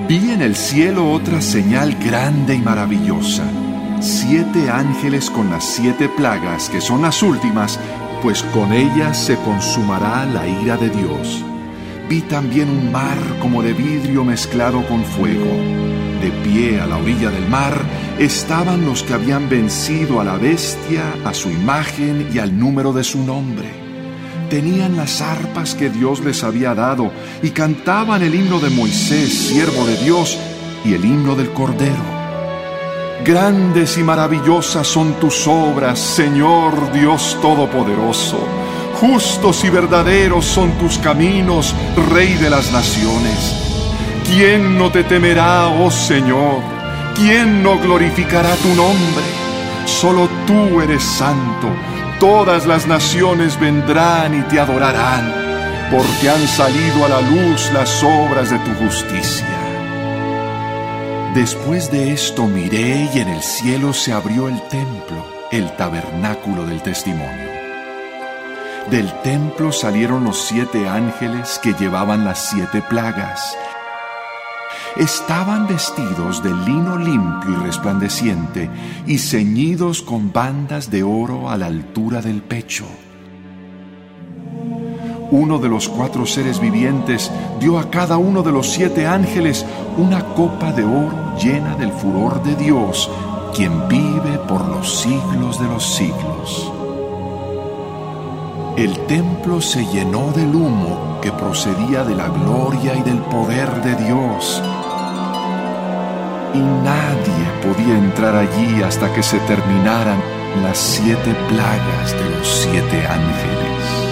Vi en el cielo otra señal grande y maravillosa: 7 ángeles con las 7 plagas, que son las últimas, pues con ellas se consumará la ira de Dios. Vi también un mar como de vidrio mezclado con fuego. De pie a la orilla del mar estaban los que habían vencido a la bestia, a su imagen y al número de su nombre. Tenían las arpas que Dios les había dado y cantaban el himno de Moisés, siervo de Dios, y el himno del Cordero. Grandes y maravillosas son tus obras, Señor Dios Todopoderoso. Justos y verdaderos son tus caminos, Rey de las naciones. ¿Quién no te temerá, oh Señor? ¿Quién no glorificará tu nombre? Solo tú eres santo. Todas las naciones vendrán y te adorarán, porque han salido a la luz las obras de tu justicia. Después de esto miré y en el cielo se abrió el templo, el tabernáculo del testimonio. Del templo salieron los 7 ángeles que llevaban las 7 plagas. Estaban vestidos de lino limpio y resplandeciente y ceñidos con bandas de oro a la altura del pecho. Uno de los 4 seres vivientes dio a cada uno de los 7 ángeles una copa de oro llena del furor de Dios, quien vive por los siglos de los siglos. El templo se llenó del humo que procedía de la gloria y del poder de Dios. Y nadie podía entrar allí hasta que se terminaran las 7 plagas de los 7 ángeles.